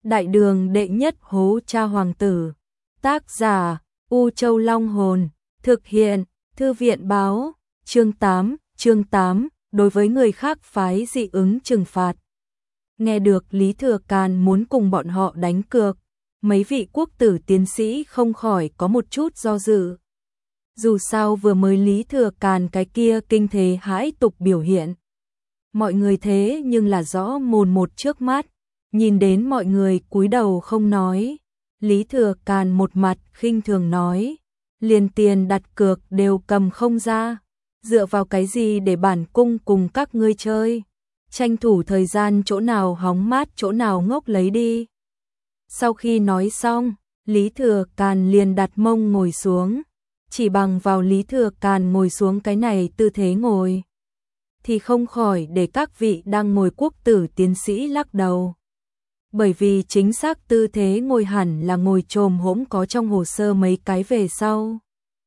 Đại đường đệ nhất hố cha hoàng tử. Tác giả U Châu Long Hồn. Thực hiện Thư viện báo. Chương 8, đối với người khác phái dị ứng trừng phạt. Nghe được Lý Thừa Càn muốn cùng bọn họ đánh cược, mấy vị quốc tử tiến sĩ không khỏi có một chút do dự. Dù sao vừa mới Lý Thừa Càn cái kia kinh thế hãi tục biểu hiện, mọi người thế nhưng là rõ mồn một trước mắt, nhìn đến mọi người cúi đầu không nói. Lý Thừa Càn một mặt khinh thường nói, liền tiền đặt cược đều cầm không ra, dựa vào cái gì để bản cung cùng các ngươi chơi, tranh thủ thời gian chỗ nào hóng mát chỗ nào ngốc lấy đi. Sau khi nói xong, Lý Thừa Càn liền đặt mông ngồi xuống, chỉ bằng vào Lý Thừa Càn ngồi xuống cái này tư thế ngồi, thì không khỏi để các vị đang ngồi quốc tử tiến sĩ lắc đầu. Bởi vì chính xác tư thế ngồi hẳn là ngồi chồm hỗn có trong hồ sơ mấy cái về sau.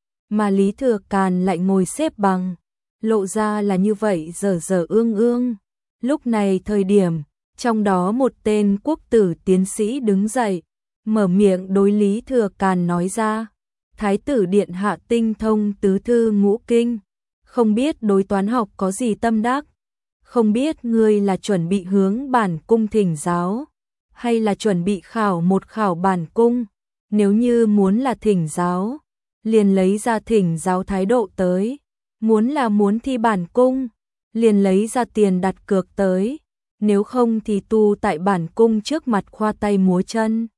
Mà Lý Thừa Càn lại ngồi xếp bằng, lộ ra là như vậy dở dở ương ương. Lúc này thời điểm, trong đó một tên quốc tử tiến sĩ đứng dậy, mở miệng đối Lý Thừa Càn nói ra, Thái tử điện hạ tinh thông tứ thư ngũ kinh, không biết đối toán học có gì tâm đắc, không biết ngươi là chuẩn bị hướng bản cung thỉnh giáo, hay là chuẩn bị khảo một khảo bản cung, nếu như muốn là thỉnh giáo, liền lấy ra thỉnh giáo thái độ tới, muốn thi bản cung, liền lấy ra tiền đặt cược tới, nếu không thì tu tại bản cung trước mặt khoa tay múa chân.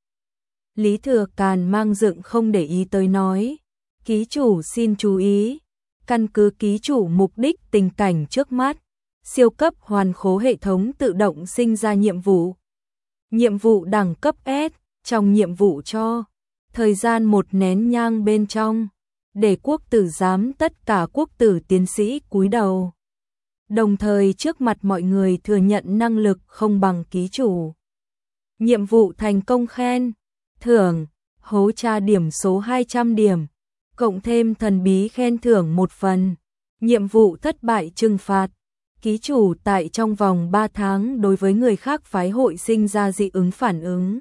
Lý Thừa Càn mang dựng không để ý tới nói, ký chủ xin chú ý, căn cứ ký chủ mục đích tình cảnh trước mắt, siêu cấp hoàn khố hệ thống tự động sinh ra nhiệm vụ. Nhiệm vụ đẳng cấp S, trong nhiệm vụ cho thời gian 1 nén nhang bên trong, để quốc tử giám tất cả quốc tử tiến sĩ cúi đầu. Đồng thời trước mặt mọi người thừa nhận năng lực không bằng ký chủ. Nhiệm vụ thành công khen, thưởng, hố tra điểm số 200 điểm, cộng thêm thần bí khen thưởng 1 phần. Nhiệm vụ thất bại trừng phạt, ký chủ tại trong vòng 3 tháng đối với người khác phái hội sinh ra dị ứng phản ứng.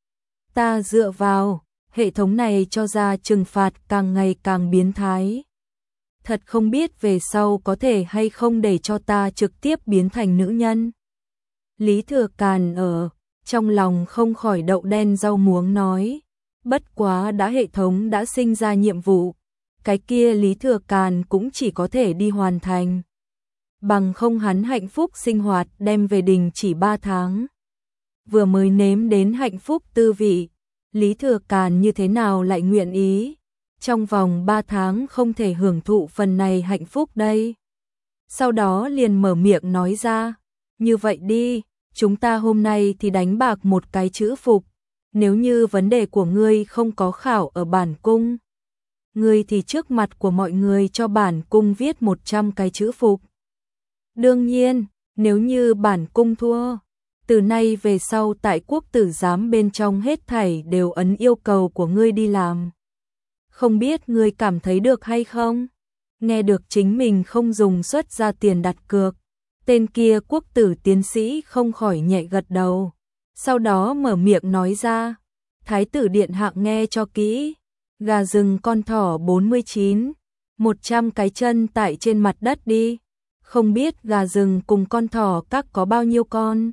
Ta dựa vào, hệ thống này cho ra trừng phạt càng ngày càng biến thái. Thật không biết về sau có thể hay không để cho ta trực tiếp biến thành nữ nhân. Lý Thừa Càn ở trong lòng không khỏi đậu đen rau muống nói, bất quá đã hệ thống đã sinh ra nhiệm vụ, cái kia Lý Thừa Càn cũng chỉ có thể đi hoàn thành. Bằng không hắn hạnh phúc sinh hoạt đem về đình chỉ 3 tháng. Vừa mới nếm đến hạnh phúc tư vị, Lý Thừa Càn như thế nào lại nguyện ý trong vòng 3 tháng không thể hưởng thụ phần này hạnh phúc đây. Sau đó liền mở miệng nói ra, như vậy đi, chúng ta hôm nay thì đánh bạc một cái chữ phục, nếu như vấn đề của ngươi không có khảo ở bản cung, ngươi thì trước mặt của mọi người cho bản cung viết 100 cái chữ phục. Đương nhiên, nếu như bản cung thua, từ nay về sau tại quốc tử giám bên trong hết thảy đều ấn yêu cầu của ngươi đi làm. Không biết ngươi cảm thấy được hay không? Nghe được chính mình không dùng xuất ra tiền đặt cược, tên kia quốc tử tiến sĩ không khỏi nhẹ gật đầu. Sau đó mở miệng nói ra, Thái tử điện hạ nghe cho kỹ, gà rừng con thỏ 49, 100 cái chân tại trên mặt đất đi, không biết gà rừng cùng con thỏ các có bao nhiêu con.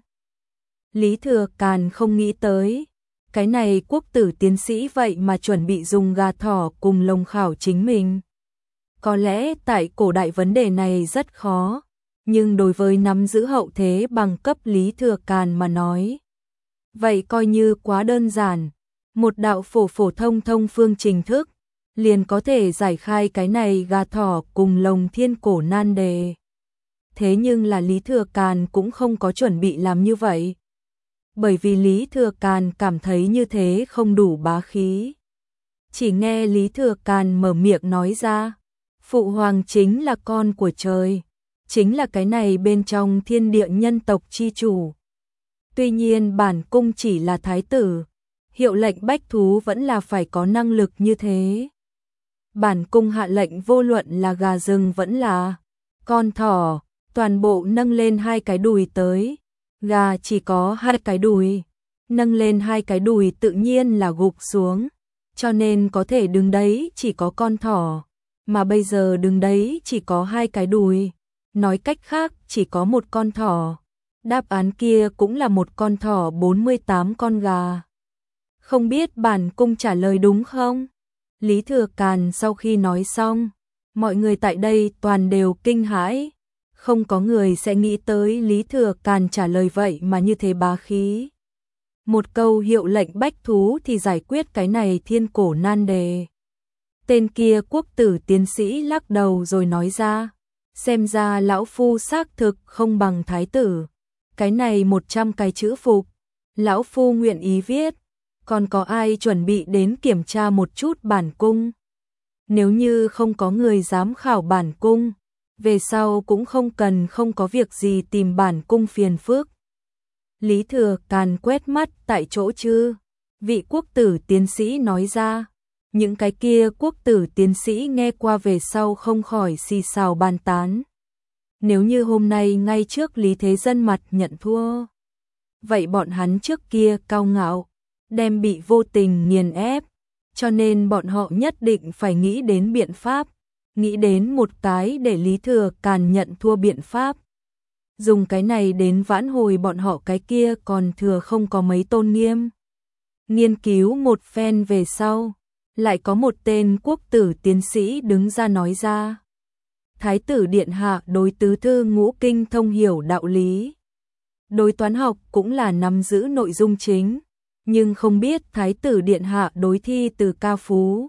Lý Thừa Càn không nghĩ tới, cái này quốc tử tiến sĩ vậy mà chuẩn bị dùng gà thỏ cùng lồng khảo chính mình. Có lẽ tại cổ đại vấn đề này rất khó, nhưng đối với nắm giữ hậu thế bằng cấp Lý Thừa Càn mà nói, vậy coi như quá đơn giản, một đạo phổ thông phương trình thức, liền có thể giải khai cái này gà thỏ cùng lồng thiên cổ nan đề. Thế nhưng là Lý Thừa Càn cũng không có chuẩn bị làm như vậy. Bởi vì Lý Thừa Càn cảm thấy như thế không đủ bá khí. Chỉ nghe Lý Thừa Càn mở miệng nói ra, Phụ Hoàng chính là con của trời, chính là cái này bên trong thiên địa nhân tộc chi chủ. Tuy nhiên bản cung chỉ là thái tử, hiệu lệnh bách thú vẫn là phải có năng lực như thế. Bản cung hạ lệnh vô luận là gà rừng vẫn là con thỏ, toàn bộ nâng lên 2 cái đùi tới. Gà chỉ có 2 cái đùi, nâng lên hai cái đùi tự nhiên là gục xuống, cho nên có thể đứng đấy chỉ có con thỏ, mà bây giờ đứng đấy chỉ có hai cái đùi, nói cách khác chỉ có một con thỏ. Đáp án kia cũng là một con thỏ 48 con gà. Không biết bản cung trả lời đúng không? Lý Thừa Càn sau khi nói xong, mọi người tại đây toàn đều kinh hãi, không có người sẽ nghĩ tới Lý Thừa Càn trả lời vậy mà như thế bá khí. Một câu hiệu lệnh bách thú thì giải quyết cái này thiên cổ nan đề. Tên kia quốc tử tiến sĩ lắc đầu rồi nói ra, xem ra lão phu xác thực không bằng thái tử. Cái này 100 cái chữ phục, lão phu nguyện ý viết, còn có ai chuẩn bị đến kiểm tra một chút bản cung? Nếu như không có người dám khảo bản cung, về sau cũng không có việc gì tìm bản cung phiền phức. Lý Thừa Càn quét mắt tại chỗ chứ, vị quốc tử tiến sĩ nói ra. Những cái kia quốc tử tiến sĩ nghe qua về sau không khỏi xì xào bàn tán. Nếu như hôm nay ngay trước Lý Thế Dân mặt nhận thua, vậy bọn hắn trước kia cao ngạo, đem bị vô tình nghiền ép, cho nên bọn họ nhất định phải nghĩ đến biện pháp, nghĩ đến một cái để Lý Thừa Càn nhận thua biện pháp. Dùng cái này đến vãn hồi bọn họ cái kia còn thừa không có mấy tôn nghiêm. Nghiên cứu một phen về sau, lại có một tên quốc tử tiến sĩ đứng ra nói ra. Thái tử điện hạ đối tứ thư ngũ kinh thông hiểu đạo lý. Đối toán học cũng là nắm giữ nội dung chính, nhưng không biết thái tử điện hạ đối thi từ ca phú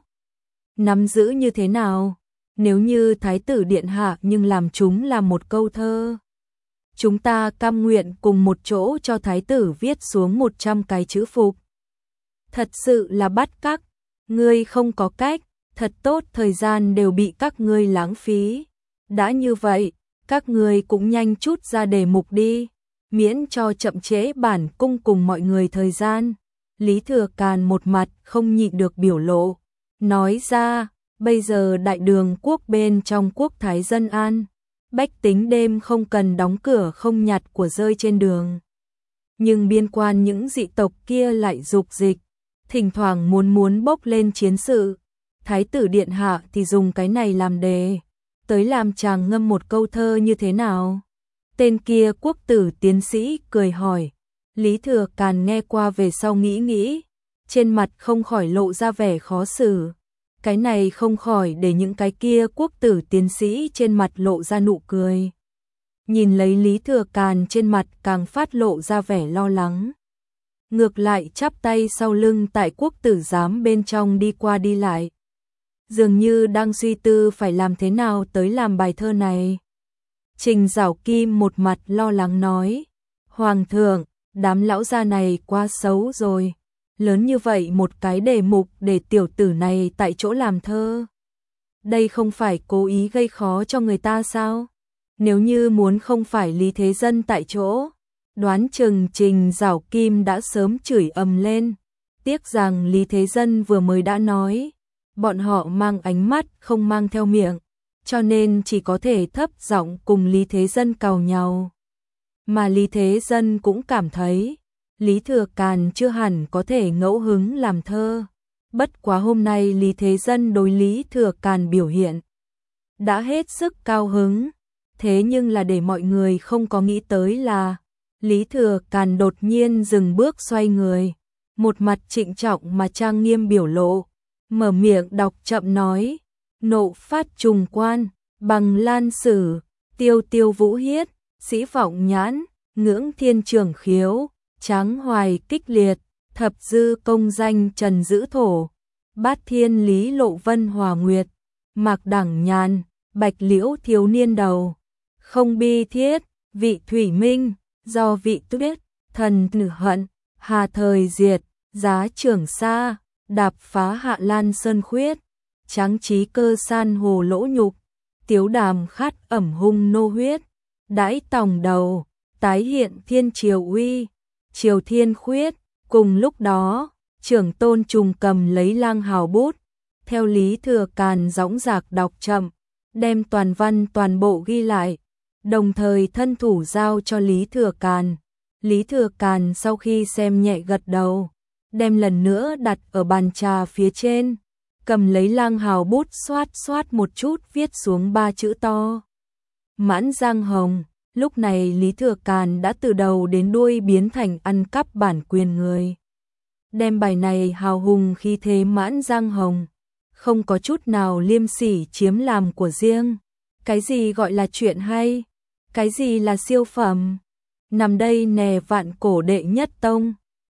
nắm giữ như thế nào. Nếu như thái tử điện hạ nhưng làm chúng là một câu thơ, chúng ta cam nguyện cùng một chỗ cho thái tử viết xuống 100 cái chữ phục. Thật sự là bắt các ngươi không có cách, thật tốt thời gian đều bị các ngươi lãng phí. Đã như vậy, các ngươi cũng nhanh chút ra đề mục đi, miễn cho chậm trễ bản cung cùng mọi người thời gian. Lý Thừa Càn một mặt không nhịn được biểu lộ, nói ra, bây giờ đại đường quốc bên trong quốc thái dân an, bách tính đêm không cần đóng cửa không nhặt của rơi trên đường. Nhưng biên quan những dị tộc kia lại dục dịch, thỉnh thoảng muốn bốc lên chiến sự. Thái tử điện hạ thì dùng cái này làm đề, tới làm chàng ngâm một câu thơ như thế nào? Tên kia quốc tử tiến sĩ cười hỏi. Lý Thừa Càn nghe qua về sau nghĩ, trên mặt không khỏi lộ ra vẻ khó xử. Cái này không khỏi để những cái kia quốc tử tiến sĩ trên mặt lộ ra nụ cười. Nhìn lấy Lý Thừa Càn trên mặt càng phát lộ ra vẻ lo lắng. Ngược lại chắp tay sau lưng tại quốc tử giám bên trong đi qua đi lại. Dường như đang suy tư phải làm thế nào tới làm bài thơ này. Trình Giảo Kim một mặt lo lắng nói, Hoàng thượng, đám lão gia này quá xấu rồi. Lớn như vậy một cái đề mục để tiểu tử này tại chỗ làm thơ. Đây không phải cố ý gây khó cho người ta sao? Nếu như muốn không phải Lý Thế Dân tại chỗ, đoán chừng Trình Giảo Kim đã sớm chửi ầm lên. Tiếc rằng Lý Thế Dân vừa mới đã nói, bọn họ mang ánh mắt không mang theo miệng, cho nên chỉ có thể thấp giọng cùng Lý Thế Dân càu nhàu. Mà Lý Thế Dân cũng cảm thấy, Lý Thừa Càn chưa hẳn có thể ngẫu hứng làm thơ. Bất quá hôm nay Lý Thế Dân đối Lý Thừa Càn biểu hiện đã hết sức cao hứng. Thế nhưng là để mọi người không có nghĩ tới là Lý Thừa Càn đột nhiên dừng bước xoay người, một mặt trịnh trọng mà trang nghiêm biểu lộ, mở miệng đọc chậm nói, nộ phát trùng quan, bằng lan sử, tiêu tiêu vũ hiết, sĩ vọng nhãn, ngưỡng thiên trường khiếu, tráng hoài kích liệt, thập dư công danh trần giữ thổ, bát thiên lý lộ vân hòa nguyệt, mạc đẳng nhàn, bạch liễu thiếu niên đầu, không bi thiết, vị thủy minh, do vị tuyết, thần nữ hận, hà thời diệt, giá trưởng xa, đạp phá hạ lan sơn khuyết, tráng trí cơ san hồ lỗ nhục, tiếu đàm khát ẩm hung nô huyết, đãi tòng đầu, tái hiện thiên triều uy, triều thiên khuyết. Cùng lúc đó, trưởng tôn trùng cầm lấy lang hào bút, theo Lý Thừa Càn dõng dạc đọc chậm, đem toàn văn toàn bộ ghi lại, đồng thời thân thủ giao cho Lý Thừa Càn. Lý Thừa Càn sau khi xem nhẹ gật đầu, đem lần nữa đặt ở bàn trà phía trên, cầm lấy lang hào bút xoát xoát một chút viết xuống 3 chữ to. Mãn Giang Hồng. Lúc này Lý Thừa Càn đã từ đầu đến đuôi biến thành ăn cắp bản quyền người. Đem bài này hào hùng khí thế Mãn Giang Hồng, không có chút nào liêm sỉ chiếm làm của riêng. Cái gì gọi là chuyện hay? Cái gì là siêu phẩm? Nằm đây nè vạn cổ đệ nhất tông.